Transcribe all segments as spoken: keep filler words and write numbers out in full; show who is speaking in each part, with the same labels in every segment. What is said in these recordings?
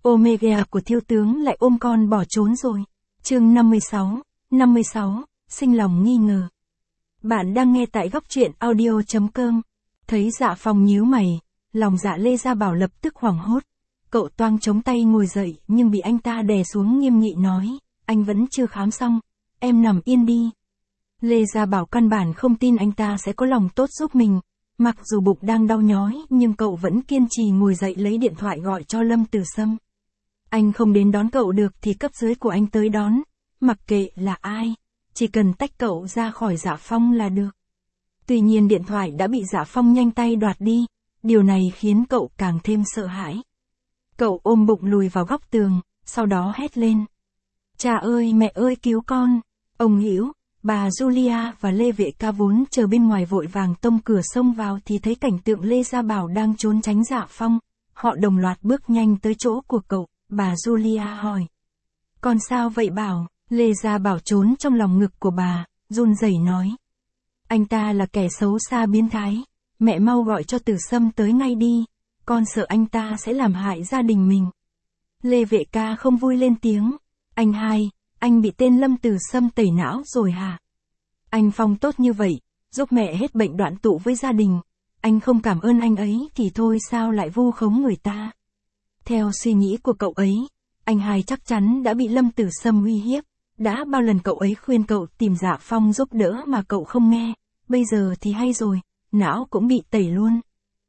Speaker 1: Omega của thiếu tướng lại ôm con bỏ trốn rồi. Chương năm mươi sáu, năm mươi sáu, sinh lòng nghi ngờ. Bạn đang nghe tại góc truyện audio chấm com. Thấy Dạ Phong nhíu mày, lòng Dạ Lê Gia Bảo lập tức hoảng hốt. Cậu toang chống tay ngồi dậy nhưng bị anh ta đè xuống nghiêm nghị nói, anh vẫn chưa khám xong, em nằm yên đi. Lê Gia Bảo căn bản không tin anh ta sẽ có lòng tốt giúp mình. Mặc dù bụng đang đau nhói nhưng cậu vẫn kiên trì ngồi dậy lấy điện thoại gọi cho Lâm Tử Sâm. Anh không đến đón cậu được thì cấp dưới của anh tới đón, mặc kệ là ai, chỉ cần tách cậu ra khỏi Dạ Phong là được. Tuy nhiên điện thoại đã bị Dạ Phong nhanh tay đoạt đi, điều này khiến cậu càng thêm sợ hãi. Cậu ôm bụng lùi vào góc tường, sau đó hét lên. Cha ơi mẹ ơi cứu con, ông Hữu, bà Julia và Lê Vệ Ca vốn chờ bên ngoài vội vàng tông cửa xông vào thì thấy cảnh tượng Lê Gia Bảo đang trốn tránh Dạ Phong, họ đồng loạt bước nhanh tới chỗ của cậu, bà Julia hỏi. Con sao vậy Bảo? Lê Gia Bảo trốn trong lòng ngực của bà, run rẩy nói. Anh ta là kẻ xấu xa biến thái, mẹ mau gọi cho Tử Sâm tới ngay đi, con sợ anh ta sẽ làm hại gia đình mình. Lê Vệ Ca không vui lên tiếng, anh hai, anh bị tên Lâm Tử Sâm tẩy não rồi hả? Anh Phong tốt như vậy, giúp mẹ hết bệnh đoạn tụ với gia đình, anh không cảm ơn anh ấy thì thôi sao lại vu khống người ta? Theo suy nghĩ của cậu ấy, anh hai chắc chắn đã bị Lâm Tử Sâm uy hiếp, đã bao lần cậu ấy khuyên cậu tìm Dạ Phong giúp đỡ mà cậu không nghe, bây giờ thì hay rồi, não cũng bị tẩy luôn.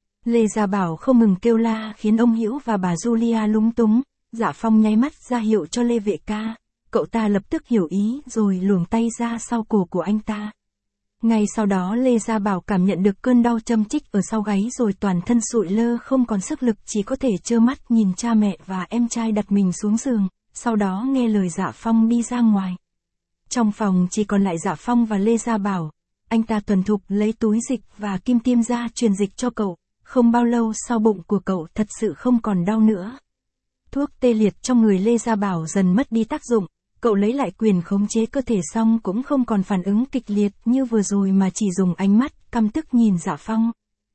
Speaker 1: Lê Gia Bảo không ngừng kêu la khiến ông Hữu và bà Julia lúng túng, Dạ Phong nháy mắt ra hiệu cho Lê Vệ Ca, cậu ta lập tức hiểu ý rồi luồn tay ra sau cổ của anh ta. Ngay sau đó Lê Gia Bảo cảm nhận được cơn đau châm chích ở sau gáy rồi toàn thân sụi lơ không còn sức lực chỉ có thể trơ mắt nhìn cha mẹ và em trai đặt mình xuống giường, sau đó nghe lời Dạ Phong đi ra ngoài. Trong phòng chỉ còn lại Dạ Phong và Lê Gia Bảo, anh ta thuần thục lấy túi dịch và kim tiêm ra truyền dịch cho cậu, không bao lâu sau bụng của cậu thật sự không còn đau nữa. Thuốc tê liệt trong người Lê Gia Bảo dần mất đi tác dụng. Cậu lấy lại quyền khống chế cơ thể xong cũng không còn phản ứng kịch liệt như vừa rồi mà chỉ dùng ánh mắt căm tức nhìn Dạ Phong.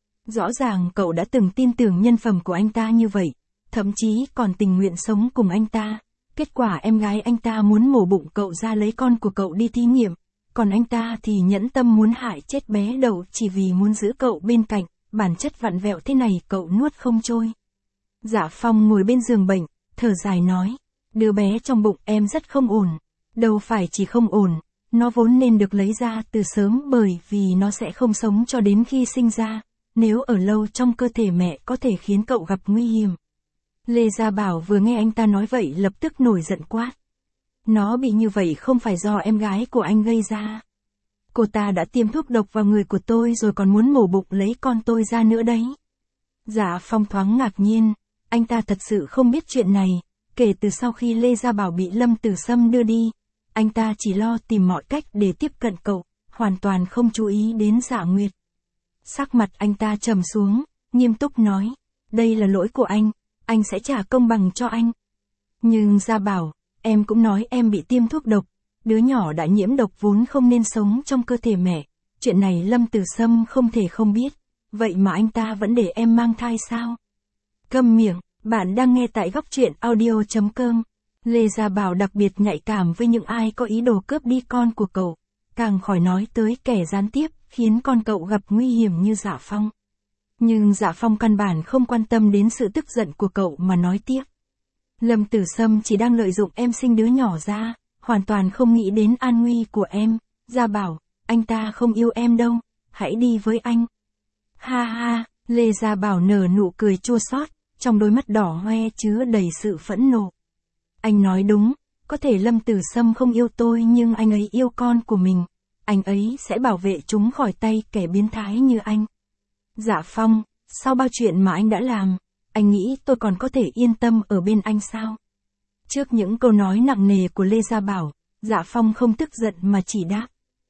Speaker 1: Rõ ràng cậu đã từng tin tưởng nhân phẩm của anh ta như vậy, thậm chí còn tình nguyện sống cùng anh ta. Kết quả em gái anh ta muốn mổ bụng cậu ra lấy con của cậu đi thí nghiệm, còn anh ta thì nhẫn tâm muốn hại chết bé Đậu chỉ vì muốn giữ cậu bên cạnh, bản chất vặn vẹo thế này cậu nuốt không trôi. Dạ Phong ngồi bên giường bệnh, thở dài nói. Đứa bé trong bụng em rất không ổn, đâu phải chỉ không ổn, nó vốn nên được lấy ra từ sớm bởi vì nó sẽ không sống cho đến khi sinh ra, nếu ở lâu trong cơ thể mẹ có thể khiến cậu gặp nguy hiểm. Lê Gia Bảo vừa nghe anh ta nói vậy lập tức nổi giận quát. Nó bị như vậy không phải do em gái của anh gây ra. Cô ta đã tiêm thuốc độc vào người của tôi rồi còn muốn mổ bụng lấy con tôi ra nữa đấy. Dạ Phong thoáng ngạc nhiên, anh ta thật sự không biết chuyện này. Kể từ sau khi Lê Gia Bảo bị Lâm Tử Sâm đưa đi, anh ta chỉ lo tìm mọi cách để tiếp cận cậu, hoàn toàn không chú ý đến Dạ Nguyệt. Sắc mặt anh ta trầm xuống, nghiêm túc nói, đây là lỗi của anh, anh sẽ trả công bằng cho anh. Nhưng Gia Bảo, em cũng nói em bị tiêm thuốc độc, đứa nhỏ đã nhiễm độc vốn không nên sống trong cơ thể mẹ, chuyện này Lâm Tử Sâm không thể không biết, vậy mà anh ta vẫn để em mang thai sao? Câm miệng. Bạn đang nghe tại góc truyện audio chấm com. Lê Gia Bảo đặc biệt nhạy cảm với những ai có ý đồ cướp đi con của cậu, càng khỏi nói tới kẻ gián tiếp khiến con cậu gặp nguy hiểm như Dạ Phong. Nhưng Dạ Phong căn bản không quan tâm đến sự tức giận của cậu mà nói tiếp. Lâm Tử Sâm chỉ đang lợi dụng em sinh đứa nhỏ ra, hoàn toàn không nghĩ đến an nguy của em. Gia Bảo, anh ta không yêu em đâu, hãy đi với anh. Ha ha, Lê Gia Bảo nở nụ cười chua xót. Trong đôi mắt đỏ hoe chứa đầy sự phẫn nộ. Anh nói đúng, có thể Lâm Tử Sâm không yêu tôi nhưng anh ấy yêu con của mình. Anh ấy sẽ bảo vệ chúng khỏi tay kẻ biến thái như anh. Dạ Phong, sau bao chuyện mà anh đã làm, anh nghĩ tôi còn có thể yên tâm ở bên anh sao? Trước những câu nói nặng nề của Lê Gia Bảo, Dạ Phong không tức giận mà chỉ đáp.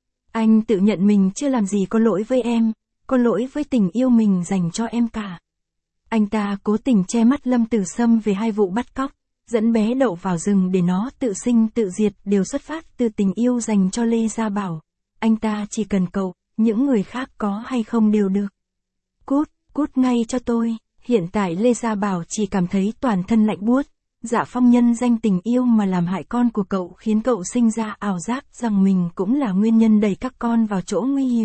Speaker 1: Anh tự nhận mình chưa làm gì có lỗi với em, có lỗi với tình yêu mình dành cho em cả. Anh ta cố tình che mắt Lâm Tử Sâm về hai vụ bắt cóc, dẫn bé Đậu vào rừng để nó tự sinh tự diệt đều xuất phát từ tình yêu dành cho Lê Gia Bảo. Anh ta chỉ cần cậu, những người khác có hay không đều được. Cút, cút ngay cho tôi. Hiện tại Lê Gia Bảo chỉ cảm thấy toàn thân lạnh buốt, Dạ Phong nhân danh tình yêu mà làm hại con của cậu, khiến cậu sinh ra ảo giác rằng mình cũng là nguyên nhân đẩy các con vào chỗ nguy hiểm.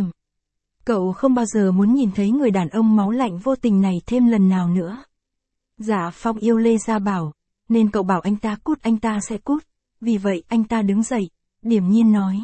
Speaker 1: Cậu không bao giờ muốn nhìn thấy người đàn ông máu lạnh vô tình này thêm lần nào nữa. Dạ Phong yêu Lê Gia Bảo, nên cậu bảo anh ta cút anh ta sẽ cút. Vì vậy anh ta đứng dậy, điềm nhiên nói.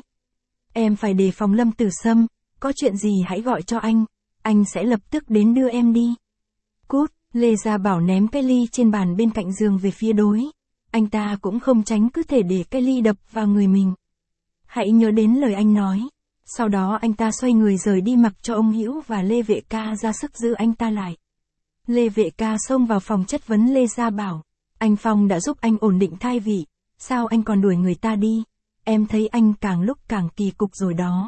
Speaker 1: Em phải đề phòng Lâm Tử Sâm, có chuyện gì hãy gọi cho anh, anh sẽ lập tức đến đưa em đi. Cút, Lê Gia Bảo ném cái ly trên bàn bên cạnh giường về phía đối. Anh ta cũng không tránh, cứ thể để cái ly đập vào người mình. Hãy nhớ đến lời anh nói. Sau đó anh ta xoay người rời đi, mặc cho ông Hữu và Lê Vệ Ca ra sức giữ anh ta lại. Lê Vệ Ca xông vào phòng chất vấn Lê Gia Bảo. Anh Phong đã giúp anh ổn định thai vị, sao anh còn đuổi người ta đi? Em thấy anh càng lúc càng kỳ cục rồi đó.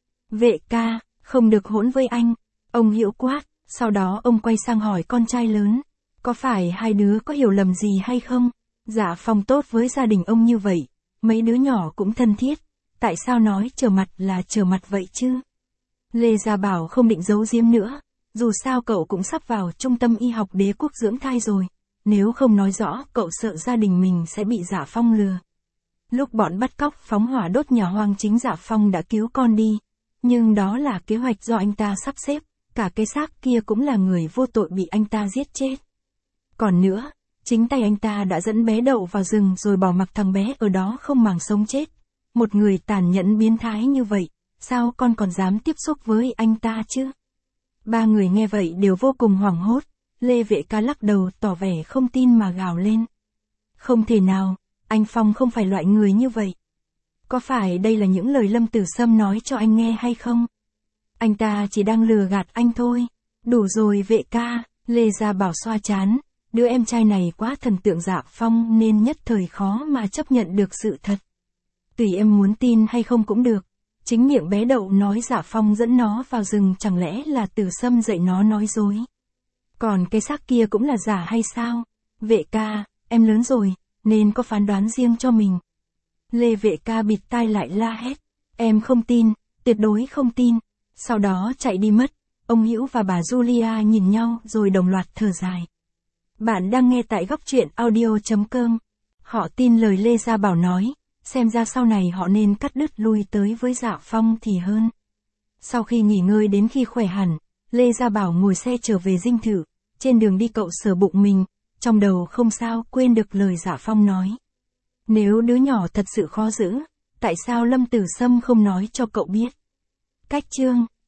Speaker 1: Vệ Ca, không được hỗn với anh. Ông Hữu quát, sau đó ông quay sang hỏi con trai lớn. Có phải hai đứa có hiểu lầm gì hay không? Dạ Phong tốt với gia đình ông như vậy, mấy đứa nhỏ cũng thân thiết. Tại sao nói trở mặt là trở mặt vậy chứ? Lê Gia Bảo không định giấu giếm nữa. Dù sao cậu cũng sắp vào trung tâm y học Đế Quốc dưỡng thai rồi. Nếu không nói rõ, cậu sợ gia đình mình sẽ bị Dạ Phong lừa. Lúc bọn bắt cóc phóng hỏa đốt nhà hoang, chính Dạ Phong đã cứu con đi. Nhưng đó là kế hoạch do anh ta sắp xếp. Cả cái xác kia cũng là người vô tội bị anh ta giết chết. Còn nữa, chính tay anh ta đã dẫn bé Đậu vào rừng rồi bỏ mặc thằng bé ở đó không màng sống chết. Một người tàn nhẫn biến thái như vậy, sao con còn dám tiếp xúc với anh ta chứ? Ba người nghe vậy đều vô cùng hoảng hốt. Lê Vệ Ca lắc đầu tỏ vẻ không tin mà gào lên. Không thể nào, anh Phong không phải loại người như vậy. Có phải đây là những lời Lâm Tử Sâm nói cho anh nghe hay không? Anh ta chỉ đang lừa gạt anh thôi. Đủ rồi Vệ Ca, Lê Gia Bảo xoa chán. Đứa em trai này quá thần tượng Dạ Phong nên nhất thời khó mà chấp nhận được sự thật. Tùy em muốn tin hay không cũng được. Chính miệng bé Đậu nói Dạ Phong dẫn nó vào rừng, chẳng lẽ là Tử Sâm dạy nó nói dối? Còn cái xác kia cũng là giả hay sao? Vệ Ca, em lớn rồi, nên có phán đoán riêng cho mình. Lê Vệ Ca bịt tai lại la hét. Em không tin, tuyệt đối không tin. Sau đó chạy đi mất. Ông Hữu và bà Julia nhìn nhau rồi đồng loạt thở dài. Bạn đang nghe tại góc truyện audio chấm com. Họ tin lời Lê Gia Bảo nói. Xem ra sau này họ nên cắt đứt lui tới với Dạ Phong thì hơn. Sau khi nghỉ ngơi đến khi khỏe hẳn, Lê Gia Bảo ngồi xe trở về dinh thự. Trên đường đi cậu sờ bụng mình, trong đầu không sao quên được lời Dạ Phong nói. Nếu đứa nhỏ thật sự khó giữ, tại sao Lâm Tử Sâm không nói cho cậu biết? Cách chương